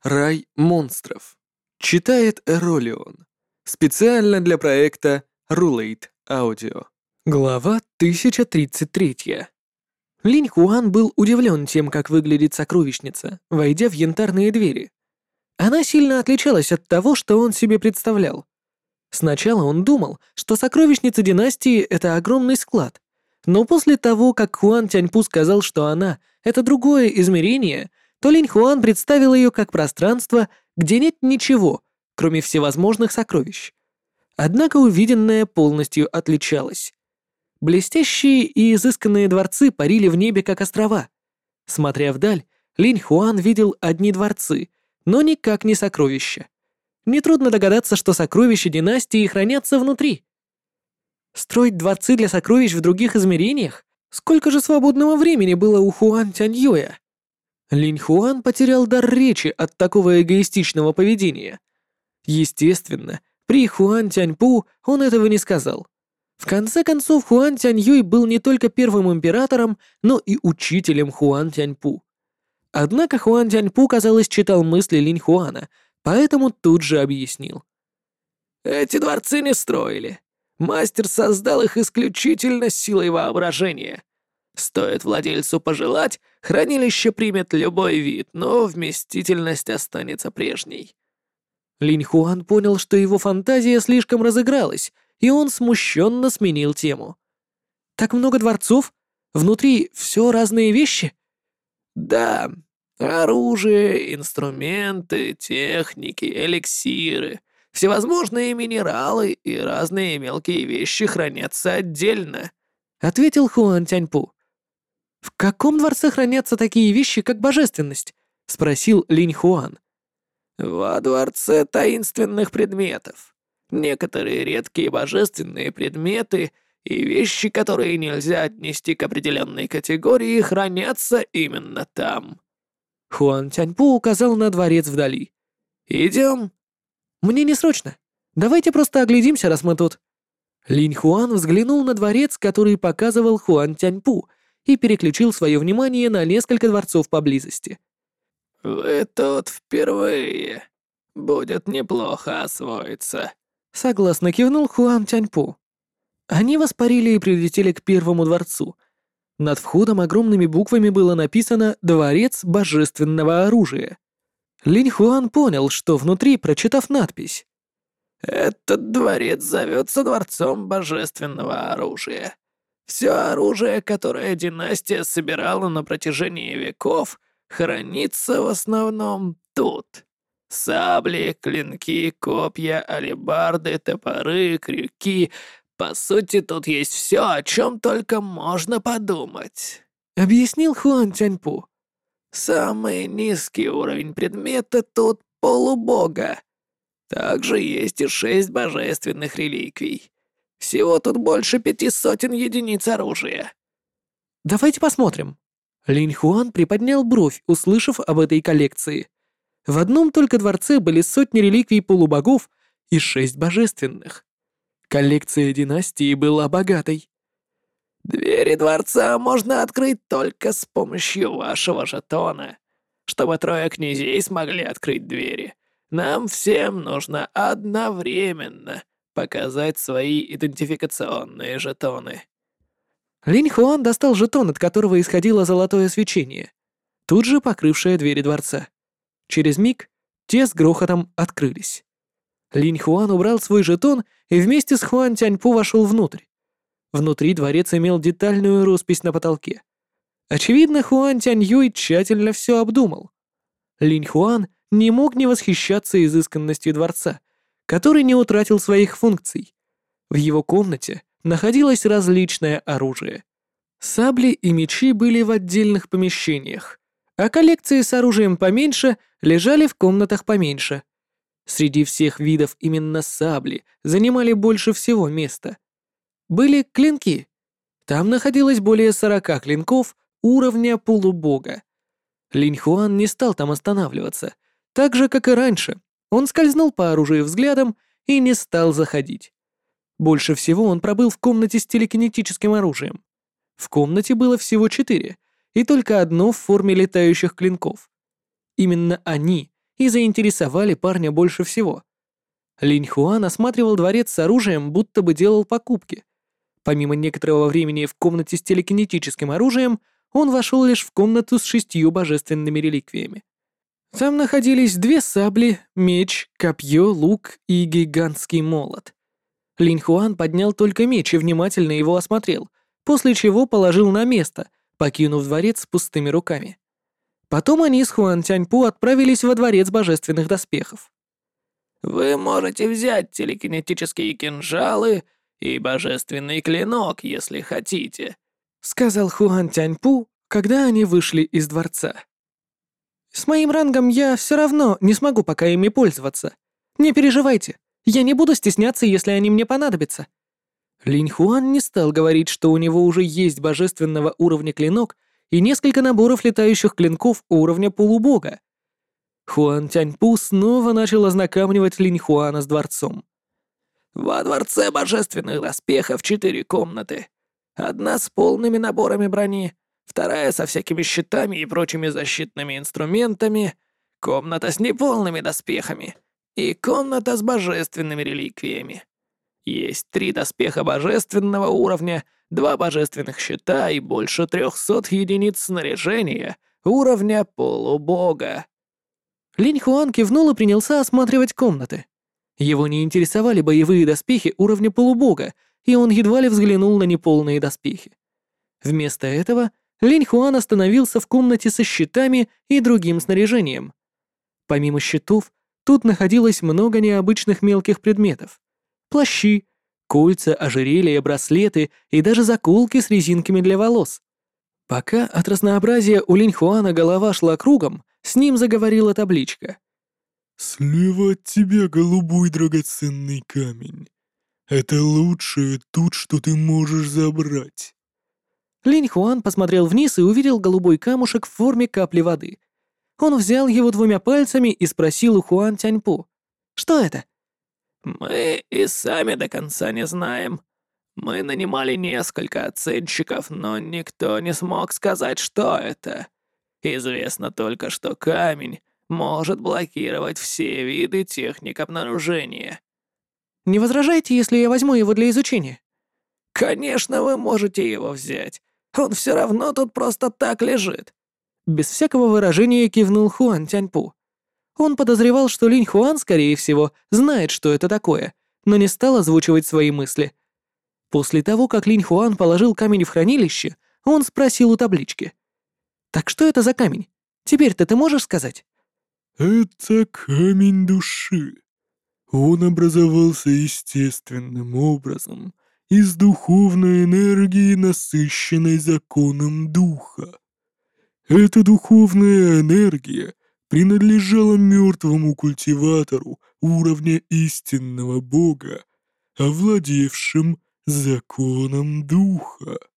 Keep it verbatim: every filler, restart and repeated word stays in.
Рай монстров. Читает Эролион. Специально для проекта Rulate Audio. Глава тысяча тридцать три. Линь Хуан был удивлен тем, как выглядит сокровищница, войдя в янтарные двери. Она сильно отличалась от того, что он себе представлял. Сначала он думал, что сокровищница династии — это огромный склад, но после того, как Хуан Тяньпу сказал, что она — это другое измерение, то Линь Хуан представил ее как пространство, где нет ничего, кроме всевозможных сокровищ. Однако увиденное полностью отличалось. Блестящие и изысканные дворцы парили в небе, как острова. Смотря вдаль, Линь Хуан видел одни дворцы, но никак не сокровища. Нетрудно догадаться, что сокровища династии хранятся внутри. Строить дворцы для сокровищ в других измерениях? Сколько же свободного времени было у Хуан Тяньюя? Линь Хуан потерял дар речи от такого эгоистичного поведения. Естественно, при Хуан Тяньпу он этого не сказал. В конце концов, Хуан Тяньюй был не только первым императором, но и учителем Хуан Тяньпу. Однако Хуан Тяньпу, казалось, читал мысли Линь Хуана, поэтому тут же объяснил. «Эти дворцы не строили. Мастер создал их исключительно силой воображения. Стоит владельцу пожелать, хранилище примет любой вид, но вместительность останется прежней». Линь Хуан понял, что его фантазия слишком разыгралась, и он смущенно сменил тему. «Так много дворцов? Внутри все разные вещи?» «Да, оружие, инструменты, техники, эликсиры, всевозможные минералы и разные мелкие вещи хранятся отдельно», — ответил Хуан Тяньпу. «В каком дворце хранятся такие вещи, как божественность?» — спросил Линь Хуан. «Во дворце таинственных предметов. Некоторые редкие божественные предметы и вещи, которые нельзя отнести к определенной категории, хранятся именно там». Хуан Тяньпу указал на дворец вдали. «Идем?» «Мне не срочно. Давайте просто оглядимся, раз мы тут». Линь Хуан взглянул на дворец, который показывал Хуан Тяньпу, и переключил свое внимание на несколько дворцов поблизости. «Вы тут впервые. Будет неплохо освоиться», — согласно кивнул Хуан Тяньпу. Они воспарили и прилетели к первому дворцу. Над входом огромными буквами было написано «Дворец божественного оружия». Линь Хуан понял, что внутри, прочитав надпись. «Этот дворец зовется Дворцом божественного оружия. Все оружие, которое династия собирала на протяжении веков, хранится в основном тут. Сабли, клинки, копья, алебарды, топоры, крюки. По сути, тут есть все, о чем только можно подумать», — объяснил Хуан Тяньпу. «Самый низкий уровень предмета тут полубога. Также есть и шесть божественных реликвий. Всего тут больше пяти сотен единиц оружия». «Давайте посмотрим». Линь Хуан приподнял бровь, услышав об этой коллекции. В одном только дворце были сотни реликвий полубогов и шесть божественных. Коллекция династии была богатой. «Двери дворца можно открыть только с помощью вашего жетона. Чтобы трое князей смогли открыть двери, нам всем нужно одновременно показать свои идентификационные жетоны». Линь Хуан достал жетон, от которого исходило золотое свечение, тут же покрывшее двери дворца. Через миг те с грохотом открылись. Линь Хуан убрал свой жетон и вместе с Хуан Тяньпу вошел внутрь. Внутри дворец имел детальную роспись на потолке. Очевидно, Хуан Тяньюй тщательно все обдумал. Линь Хуан не мог не восхищаться изысканностью дворца, который не утратил своих функций. В его комнате находилось различное оружие. Сабли и мечи были в отдельных помещениях, а коллекции с оружием поменьше лежали в комнатах поменьше. Среди всех видов именно сабли занимали больше всего места. Были клинки. Там находилось более сорока клинков уровня полубога. Линь Хуан не стал там останавливаться. Так же, как и раньше, он скользнул по оружию взглядом и не стал заходить. Больше всего он пробыл в комнате с телекинетическим оружием. В комнате было всего четыре, и только одно в форме летающих клинков. Именно они и заинтересовали парня больше всего. Линь Хуан осматривал дворец с оружием, будто бы делал покупки. Помимо некоторого времени в комнате с телекинетическим оружием, он вошел лишь в комнату с шестью божественными реликвиями. Там находились две сабли, меч, копье, лук и гигантский молот. Линь Хуан поднял только меч и внимательно его осмотрел, после чего положил на место, покинув дворец с пустыми руками. Потом они с Хуан Тяньпу отправились во дворец божественных доспехов. «Вы можете взять телекинетические кинжалы и божественный клинок, если хотите», — сказал Хуан Тяньпу, когда они вышли из дворца. «С моим рангом я все равно не смогу пока ими пользоваться. Не переживайте, я не буду стесняться, если они мне понадобятся». Линь Хуан не стал говорить, что у него уже есть божественного уровня клинок и несколько наборов летающих клинков уровня полубога. Хуан Тяньпу снова начал ознакомливать Линь Хуана с дворцом. «Во дворце божественных доспехов четыре комнаты. Одна с полными наборами брони, вторая со всякими щитами и прочими защитными инструментами, комната с неполными доспехами и комната с божественными реликвиями. Есть три доспеха божественного уровня, два божественных щита и больше трехсот единиц снаряжения уровня полубога». Линь Хуан кивнул и принялся осматривать комнаты. Его не интересовали боевые доспехи уровня полубога, и он едва ли взглянул на неполные доспехи. Вместо этого Линь Хуан остановился в комнате со щитами и другим снаряжением. Помимо щитов, тут находилось много необычных мелких предметов. Плащи, кольца, ожерелья, браслеты и даже заколки с резинками для волос. Пока от разнообразия у Линь Хуана голова шла кругом, с ним заговорила табличка. «Слева от тебя голубой драгоценный камень. Это лучшее тут, что ты можешь забрать». Линь Хуан посмотрел вниз и увидел голубой камушек в форме капли воды. Он взял его двумя пальцами и спросил у Хуан Тяньпу: «Что это?» «Мы и сами до конца не знаем. Мы нанимали несколько оценщиков, но никто не смог сказать, что это. Известно только, что камень может блокировать все виды техник обнаружения». «Не возражайте, если я возьму его для изучения?» «Конечно, вы можете его взять. Он все равно тут просто так лежит». Без всякого выражения кивнул Хуан Тяньпу. Он подозревал, что Линь Хуан, скорее всего, знает, что это такое, но не стал озвучивать свои мысли. После того, как Линь Хуан положил камень в хранилище, он спросил у таблички: «Так что это за камень? Теперь-то ты можешь сказать?» «Это камень души. Он образовался естественным образом из духовной энергии, насыщенной законом духа. Эта духовная энергия принадлежала мертвому культиватору уровня истинного бога, овладевшим законом духа».